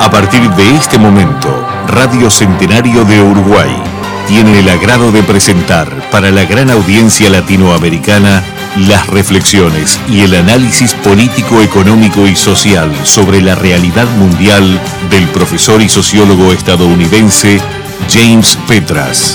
A partir de este momento, Radio Centenario de Uruguay tiene el agrado de presentar para la gran audiencia latinoamericana las reflexiones y el análisis político, económico y social sobre la realidad mundial del profesor y sociólogo estadounidense James Petras.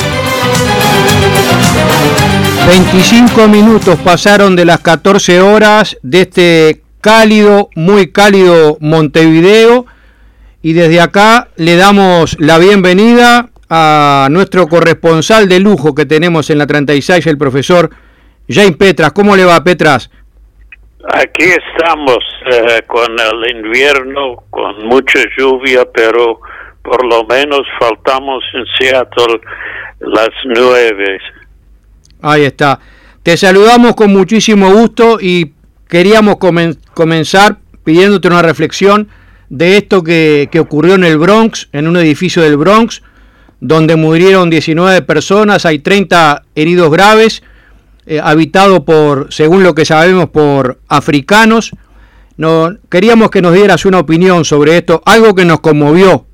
25 minutos pasaron de las 14 horas de este cálido, muy cálido Montevideo, y desde acá le damos la bienvenida a nuestro corresponsal de lujo que tenemos en la 36, el profesor James Petras. ¿Cómo le va, Petras? Aquí estamos con el invierno, con mucha lluvia, pero por lo menos faltamos en Seattle las 9. Ahí está. Te saludamos con muchísimo gusto y queríamos comenzar pidiéndote una reflexión de esto que ocurrió en el Bronx, en un edificio del Bronx, donde murieron 19 personas, hay 30 heridos graves, habitado por, según lo que sabemos, por africanos. Queríamos que nos dieras una opinión sobre esto, algo que nos conmovió.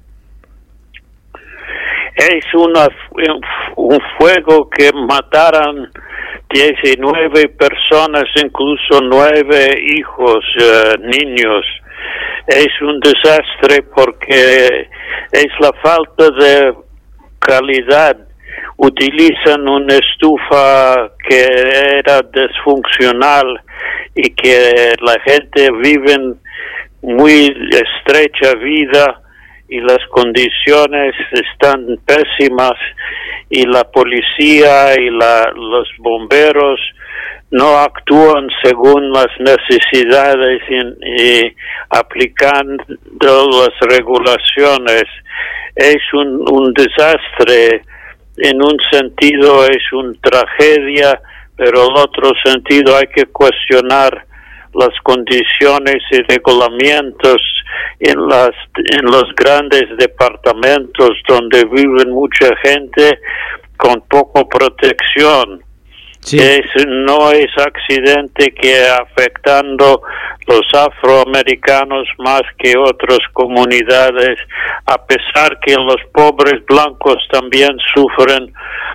Es un fuego que mataron 19 personas, incluso 9 hijos, niños. Es un desastre porque es la falta de calidad. Utilizan una estufa que era disfuncional y que la gente vive muy estrecha vida y las condiciones están pésimas y la policía y los bomberos no actúan según las necesidades y aplicando las regulaciones. Es un desastre. En un sentido es una tragedia, pero en otro sentido hay que cuestionar las condiciones y reglamentos en los grandes departamentos donde viven mucha gente con poca protección. Sí. No es accidente que afectando los afroamericanos más que otras comunidades, a pesar que los pobres blancos también sufren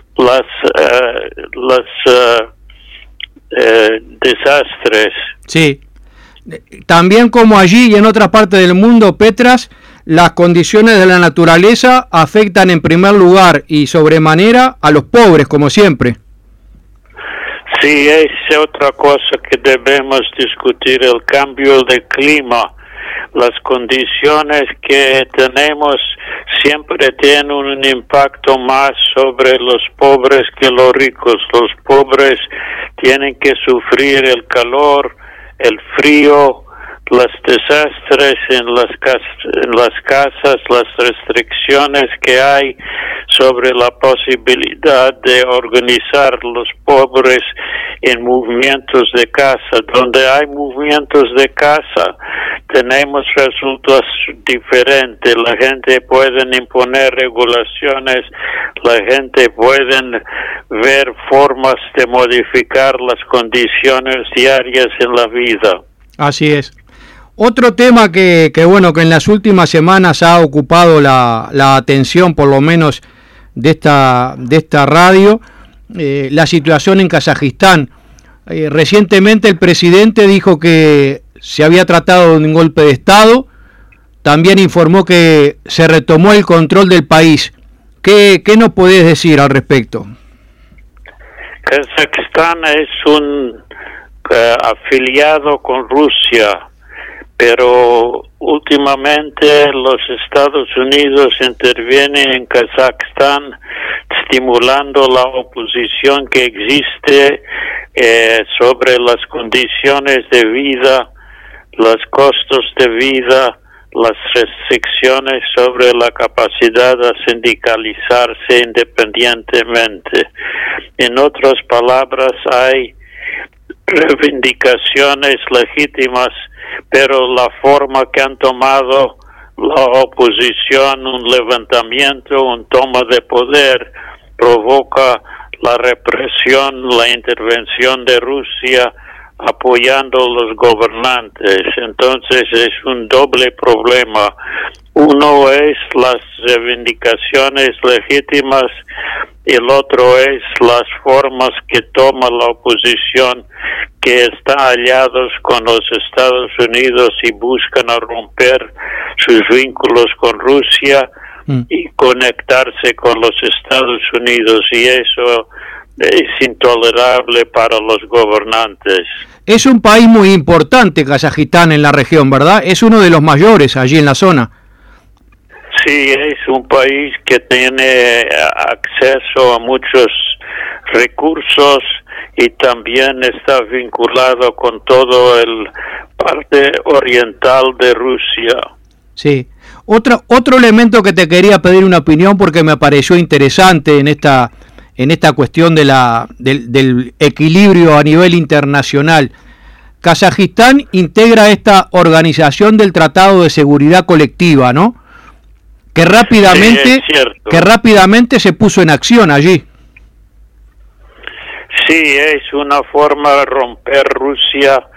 desastres. Sí, también como allí y en otras partes del mundo, Petras, las condiciones de la naturaleza afectan en primer lugar y sobremanera a los pobres, como siempre. Sí, es otra cosa que debemos discutir, el cambio de clima. Las condiciones que tenemos siempre tienen un impacto más sobre los pobres que los ricos. Los pobres tienen que sufrir el calor, el frío, los desastres en las casas, las restricciones que hay sobre la posibilidad de organizar los pobres en movimientos de casa. Donde hay movimientos de casa, tenemos resultados diferentes. La gente puede imponer regulaciones, la gente puede ver formas de modificar las condiciones diarias en la vida. Así es. Otro tema que en las últimas semanas ha ocupado la atención, por lo menos de esta radio, la situación en Kazajistán. Recientemente el presidente dijo que se había tratado de un golpe de Estado, también informó que se retomó el control del país. ¿Qué nos podés decir al respecto? Kazajistán es un afiliado con Rusia, pero últimamente los Estados Unidos intervienen en Kazajistán estimulando la oposición que existe sobre las condiciones de vida, los costos de vida, las restricciones sobre la capacidad de sindicalizarse independientemente. En otras palabras, hay reivindicaciones legítimas, pero la forma que han tomado la oposición, un levantamiento, un toma de poder, provoca la represión, la intervención de Rusia, apoyando a los gobernantes. Entonces es un doble problema. Uno es las reivindicaciones legítimas y el otro es las formas que toma la oposición, que está aliados con los Estados Unidos y buscan a romper sus vínculos con Rusia y conectarse con los Estados Unidos, y eso es intolerable para los gobernantes. Es un país muy importante, Kazajistán, en la región, ¿verdad? Es uno de los mayores allí en la zona. Sí, es un país que tiene acceso a muchos recursos y también está vinculado con todo el parte oriental de Rusia. Sí. Otro elemento que te quería pedir una opinión porque me pareció interesante en esta cuestión del equilibrio a nivel internacional. Kazajistán integra esta organización del Tratado de Seguridad Colectiva, ¿no? Que rápidamente se puso en acción allí. Sí, es una forma de romper Rusia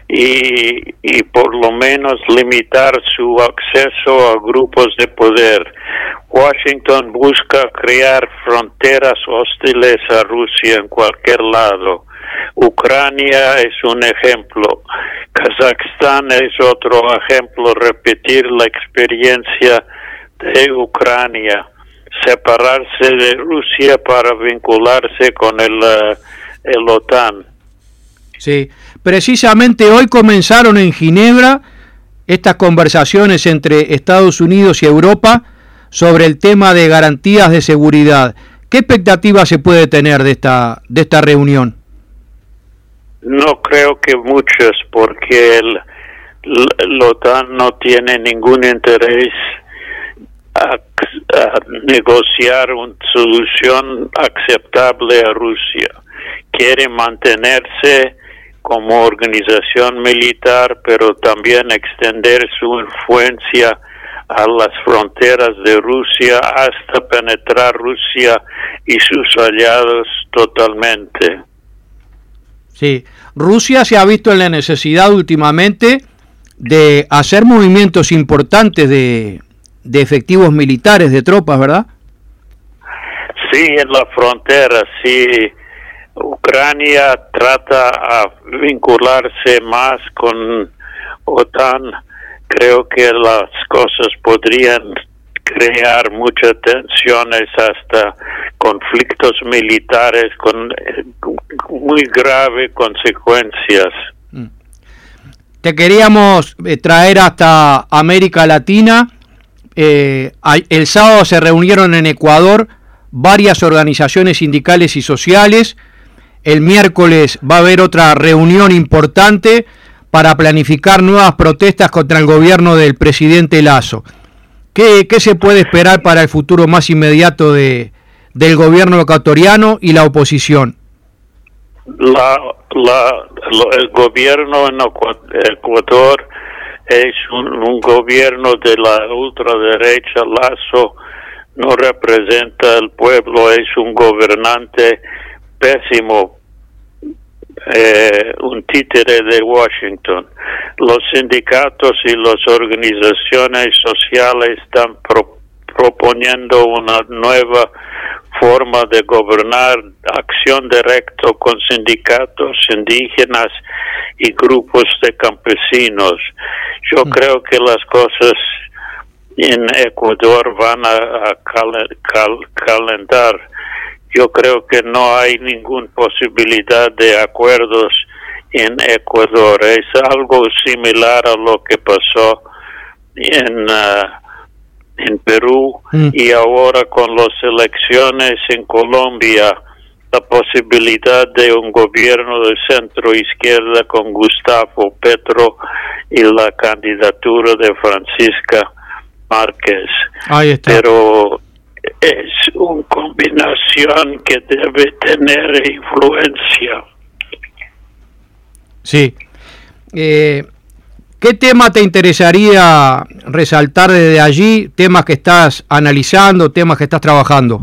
y por lo menos limitar su acceso a grupos de poder. Washington busca crear fronteras hostiles a Rusia en cualquier lado. Ucrania es un ejemplo. Kazajstán es otro ejemplo, repetir la experiencia de Ucrania, separarse de Rusia para vincularse con el OTAN. Sí, precisamente hoy comenzaron en Ginebra estas conversaciones entre Estados Unidos y Europa sobre el tema de garantías de seguridad. ¿Qué expectativa se puede tener de esta reunión? No creo que muchas, porque el OTAN no tiene ningún interés a negociar una solución aceptable a Rusia. Quiere mantenerse como organización militar, pero también extender su influencia a las fronteras de Rusia hasta penetrar Rusia y sus aliados totalmente. Sí, Rusia se ha visto en la necesidad últimamente de hacer movimientos importantes de efectivos militares, de tropas, ¿verdad? Sí, en la frontera, sí. Ucrania trata a vincularse más con OTAN. Creo que las cosas podrían crear muchas tensiones, hasta conflictos militares con muy graves consecuencias. Te queríamos traer hasta América Latina. El sábado se reunieron en Ecuador varias organizaciones sindicales y sociales. El miércoles va a haber otra reunión importante para planificar nuevas protestas contra el gobierno del presidente Lasso. ¿Qué se puede esperar para el futuro más inmediato del gobierno ecuatoriano y la oposición? El gobierno en Ecuador es un gobierno de la ultraderecha. Lasso no representa al pueblo, es un gobernante pésimo, un títere de Washington. Los sindicatos y las organizaciones sociales están proponiendo una nueva forma de gobernar, acción directa con sindicatos indígenas y grupos de campesinos. Yo creo que las cosas en Ecuador van a calentar. Yo creo que no hay ninguna posibilidad de acuerdos en Ecuador. Es algo similar a lo que pasó en Perú y ahora con las elecciones en Colombia, la posibilidad de un gobierno de centro izquierda con Gustavo Petro y la candidatura de Francisca Márquez. Ahí está. Pero es una combinación que debe tener influencia. Sí. ¿Qué tema te interesaría resaltar desde allí? ¿Temas que estás analizando, temas que estás trabajando?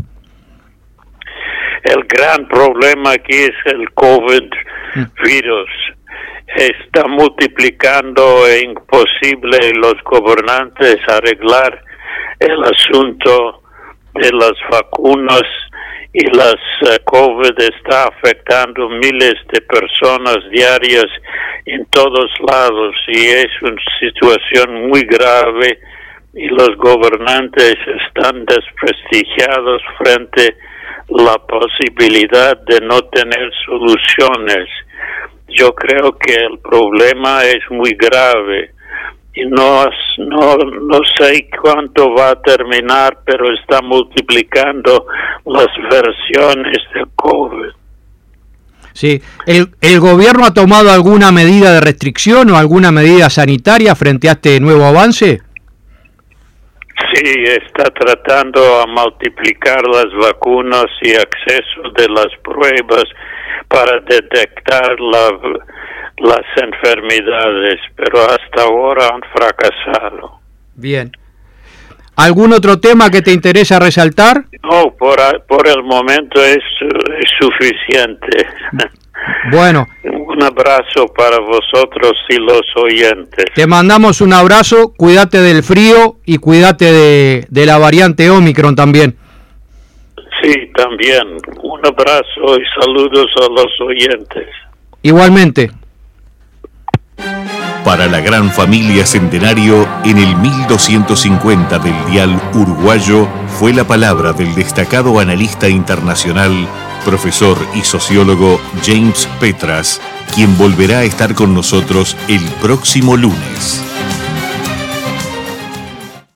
El gran problema aquí es el COVID virus. está multiplicando, es imposible los gobernantes arreglar el asunto de las vacunas y las COVID está afectando miles de personas diarias en todos lados y es una situación muy grave y los gobernantes están desprestigiados frente a la posibilidad de no tener soluciones. Yo creo que el problema es muy grave y no sé cuánto va a terminar, pero está multiplicando las versiones del COVID. Sí, ¿el gobierno ha tomado alguna medida de restricción o alguna medida sanitaria frente a este nuevo avance? Sí, está tratando a multiplicar las vacunas y acceso de las pruebas para detectar las enfermedades, pero hasta ahora han fracasado. Bien. ¿Algún otro tema que te interesa resaltar? No, por el momento es suficiente. Bueno. Un abrazo para vosotros y los oyentes. Te mandamos un abrazo, cuídate del frío y cuídate de la variante Omicron también. Sí, también. Un abrazo y saludos a los oyentes. Igualmente. Para la gran familia Centenario, en el 1250 del dial uruguayo, fue la palabra del destacado analista internacional, profesor y sociólogo James Petras, quien volverá a estar con nosotros el próximo lunes.